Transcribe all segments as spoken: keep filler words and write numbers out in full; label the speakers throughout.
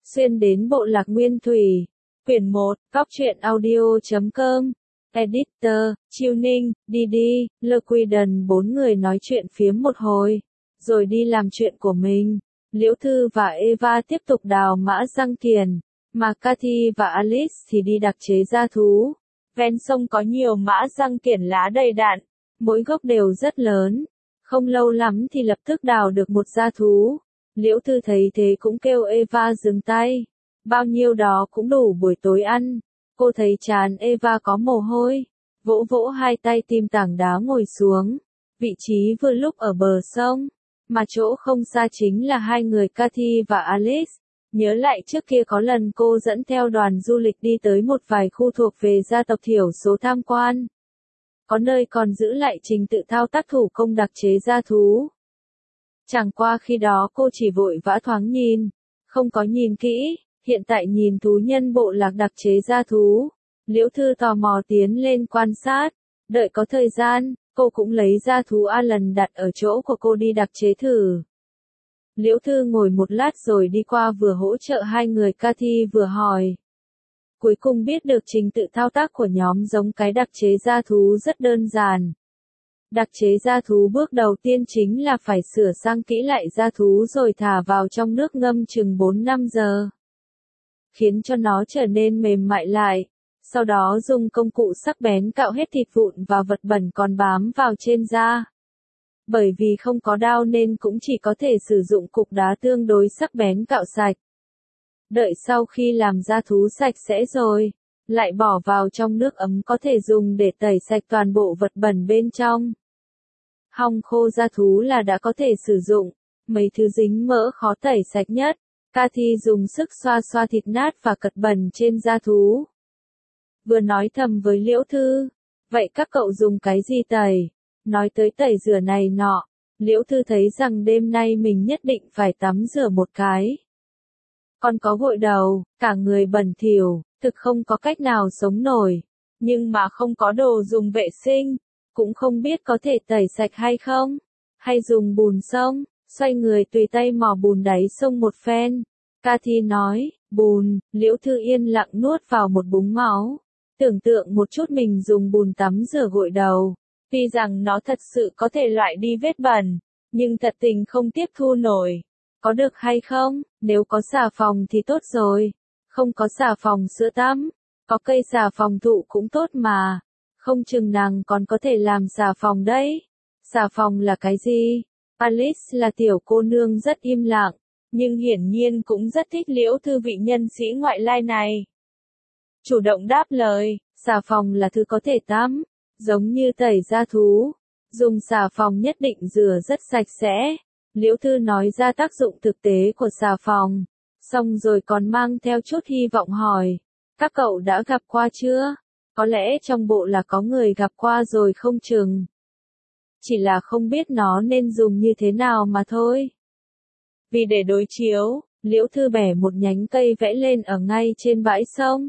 Speaker 1: Xuyên đến bộ lạc Nguyên Thủy. Quyển một, Góc truyện audio chấm com. Editor, Chiêu Ninh, Didi, Lequiden bốn người nói chuyện phiếm một hồi, rồi đi làm chuyện của mình. Liễu Thư và Eva tiếp tục đào mã răng kiền, mà Cathy và Alice thì đi đặc chế gia thú. Ven sông có nhiều mã răng kiển lá đầy đặn, mỗi gốc đều rất lớn. Không lâu lắm thì lập tức đào được một gia thú. Liễu Thư thấy thế cũng kêu Eva dừng tay. Bao nhiêu đó cũng đủ buổi tối ăn. Cô thấy chán Eva có mồ hôi, vỗ vỗ hai tay tìm tảng đá ngồi xuống. Vị trí vừa lúc ở bờ sông, mà chỗ không xa chính là hai người Cathy và Alice. Nhớ lại trước kia có lần cô dẫn theo đoàn du lịch đi tới một vài khu thuộc về gia tộc thiểu số tham quan. Có nơi còn giữ lại trình tự thao tác thủ công đặc chế gia thú. Chẳng qua khi đó cô chỉ vội vã thoáng nhìn, không có nhìn kỹ. Hiện tại nhìn thú nhân bộ lạc đặc chế gia thú, Liễu Thư tò mò tiến lên quan sát. Đợi có thời gian, cô cũng lấy gia thú Alan đặt ở chỗ của cô đi đặc chế thử. Liễu Thư ngồi một lát rồi đi qua vừa hỗ trợ hai người Cathy vừa hỏi. Cuối cùng biết được trình tự thao tác của nhóm giống cái đặc chế gia thú rất đơn giản. Đặc chế gia thú bước đầu tiên chính là phải sửa sang kỹ lại gia thú rồi thả vào trong nước ngâm chừng bốn năm giờ. Khiến cho nó trở nên mềm mại lại, sau đó dùng công cụ sắc bén cạo hết thịt vụn và vật bẩn còn bám vào trên da. Bởi vì không có dao nên cũng chỉ có thể sử dụng cục đá tương đối sắc bén cạo sạch. Đợi sau khi làm da thú sạch sẽ rồi, lại bỏ vào trong nước ấm có thể dùng để tẩy sạch toàn bộ vật bẩn bên trong. Hong khô da thú là đã có thể sử dụng, mấy thứ dính mỡ khó tẩy sạch nhất. Cathy dùng sức xoa xoa thịt nát và cật bẩn trên da thú. Vừa nói thầm với Liễu Thư, vậy các cậu dùng cái gì tẩy? Nói tới tẩy rửa này nọ, Liễu Thư thấy rằng đêm nay mình nhất định phải tắm rửa một cái. Còn có gội đầu, cả người bẩn thỉu, thực không có cách nào sống nổi. Nhưng mà không có đồ dùng vệ sinh, cũng không biết có thể tẩy sạch hay không. Hay dùng bùn sông. Xoay người tùy tay mò bùn đáy sông một phen. Cathy nói, bùn. Liễu Thư yên lặng nuốt vào một búng máu. Tưởng tượng một chút mình dùng bùn tắm rửa gội đầu. Tuy rằng nó thật sự có thể loại đi vết bẩn, nhưng thật tình không tiếp thu nổi. Có được hay không? Nếu có xà phòng thì tốt rồi. Không có xà phòng sữa tắm, có cây xà phòng thụ cũng tốt mà. Không chừng nàng còn có thể làm xà phòng đấy. Xà phòng là cái gì? Alice là tiểu cô nương rất im lặng, nhưng hiển nhiên cũng rất thích Liễu Thư vị nhân sĩ ngoại lai này. Chủ động đáp lời, xà phòng là thứ có thể tắm, giống như tẩy da thú. Dùng xà phòng nhất định rửa rất sạch sẽ. Liễu Thư nói ra tác dụng thực tế của xà phòng, xong rồi còn mang theo chút hy vọng hỏi. Các cậu đã gặp qua chưa? Có lẽ trong bộ là có người gặp qua rồi không chừng. Chỉ là không biết nó nên dùng như thế nào mà thôi. Vì để đối chiếu, Liễu Thư bẻ một nhánh cây vẽ lên ở ngay trên bãi sông.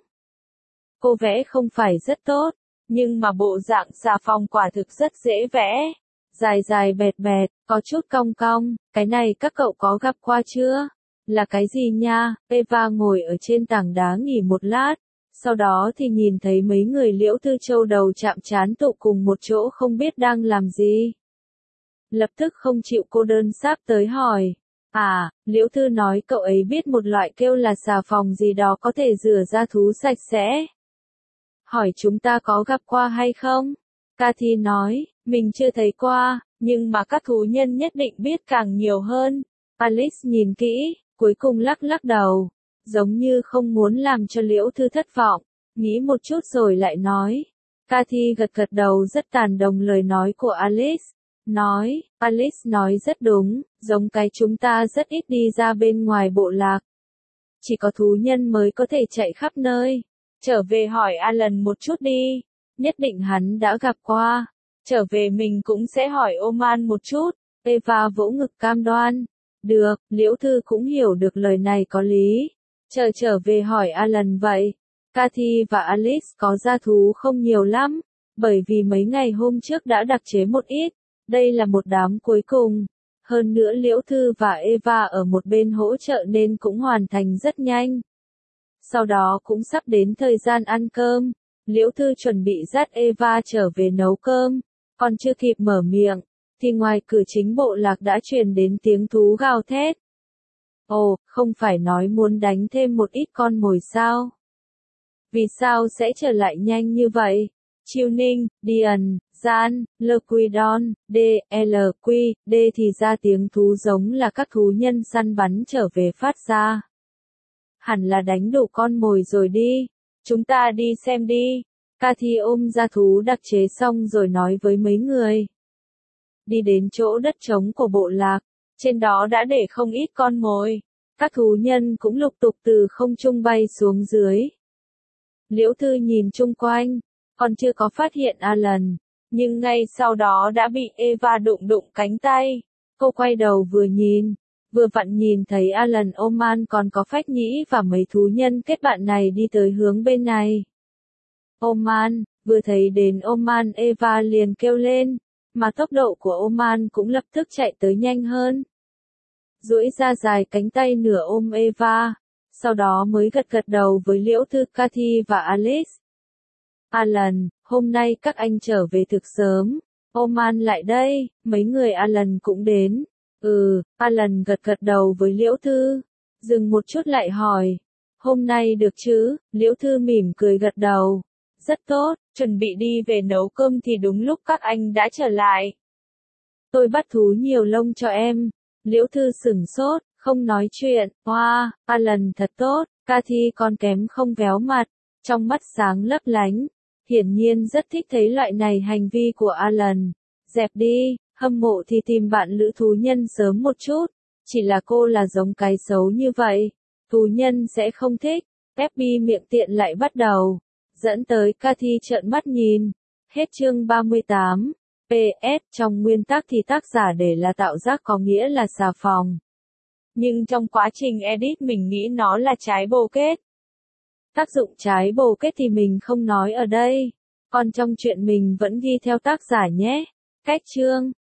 Speaker 1: Cô vẽ không phải rất tốt, nhưng mà bộ dạng xà phòng quả thực rất dễ vẽ. Dài dài bẹt bẹt, có chút cong cong, cái này các cậu có gặp qua chưa? Là cái gì nha? Eva ngồi ở trên tảng đá nghỉ một lát. Sau đó thì nhìn thấy mấy người Liễu Thư châu đầu chạm trán tụ cùng một chỗ không biết đang làm gì. Lập tức không chịu cô đơn sáp tới hỏi. À, Liễu Thư nói cậu ấy biết một loại kêu là xà phòng gì đó có thể rửa da thú sạch sẽ. Hỏi chúng ta có gặp qua hay không? Cathy nói, mình chưa thấy qua, nhưng mà các thú nhân nhất định biết càng nhiều hơn. Alice nhìn kỹ, cuối cùng lắc lắc đầu. Giống như không muốn làm cho Liễu Thư thất vọng, nghĩ một chút rồi lại nói. Cathy gật gật đầu rất tán đồng lời nói của Alice. Nói, Alice nói rất đúng, giống cái chúng ta rất ít đi ra bên ngoài bộ lạc. Chỉ có thú nhân mới có thể chạy khắp nơi. Trở về hỏi Alan một chút đi, nhất định hắn đã gặp qua. Trở về mình cũng sẽ hỏi Oman một chút. Eva vỗ ngực cam đoan. Được, Liễu Thư cũng hiểu được lời này có lý. Chờ trở về hỏi Alan vậy. Cathy và Alice có gia thú không nhiều lắm, bởi vì mấy ngày hôm trước đã đặc chế một ít. Đây là một đám cuối cùng. hơn nữa Liễu Thư và Eva ở một bên hỗ trợ nên cũng hoàn thành rất nhanh. Sau đó cũng sắp đến thời gian ăn cơm, Liễu Thư chuẩn bị dắt Eva trở về nấu cơm, còn chưa kịp mở miệng, thì ngoài cửa chính bộ lạc đã truyền đến tiếng thú gào thét. Ồ, không phải nói muốn đánh thêm một ít con mồi sao? Vì sao sẽ trở lại nhanh như vậy? Chiêu Ninh, Điền, Gian, Lquidon, D, L, Q, D thì ra tiếng thú giống là các thú nhân săn bắn trở về phát ra. Hẳn là đánh đủ con mồi rồi đi, chúng ta đi xem đi. Cathy ôm ra thú đặc chế xong rồi nói với mấy người. Đi đến chỗ đất trống của bộ lạc, trên đó đã để không ít con mồi. Các thú nhân cũng lục tục từ không trung bay xuống dưới. Liễu Thư nhìn chung quanh, còn chưa có phát hiện Alan, nhưng ngay sau đó đã bị Eva đụng đụng cánh tay. Cô quay đầu vừa nhìn, vừa vặn nhìn thấy Alan Oman còn có Phách Nhĩ và mấy thú nhân kết bạn này đi tới hướng bên này. Oman, vừa thấy đến Oman Eva liền kêu lên, mà tốc độ của Oman cũng lập tức chạy tới nhanh hơn. Duỗi ra dài cánh tay nửa ôm Eva, sau đó mới gật gật đầu với Liễu Thư, Cathy và Alice. Alan, hôm nay các anh trở về thực sớm. Oman lại đây, mấy người Alan cũng đến. Ừ, Alan gật gật đầu với Liễu Thư. Dừng một chút lại hỏi. Hôm nay được chứ? Liễu Thư mỉm cười gật đầu. Rất tốt, chuẩn bị đi về nấu cơm thì đúng lúc các anh đã trở lại. Tôi bắt thú nhiều lông cho em. Liễu Thư sửng sốt, không nói chuyện. Wow, Alan thật tốt. Cathy còn kém không véo mặt, trong mắt sáng lấp lánh. Hiển nhiên rất thích thấy loại này hành vi của Alan. Dẹp đi, hâm mộ thì tìm bạn lữ thú nhân sớm một chút. Chỉ là cô là giống cái xấu như vậy. Thú nhân sẽ không thích. Peppy miệng tiện lại bắt đầu. Dẫn tới Cathy trợn mắt nhìn. Hết chương ba mươi tám. pê ét trong nguyên tắc thì tác giả để là tạo giác có nghĩa là xà phòng. Nhưng trong quá trình edit mình nghĩ nó là trái bồ kết. Tác dụng trái bồ kết thì mình không nói ở đây. Còn trong chuyện mình vẫn ghi theo tác giả nhé. Cách chương.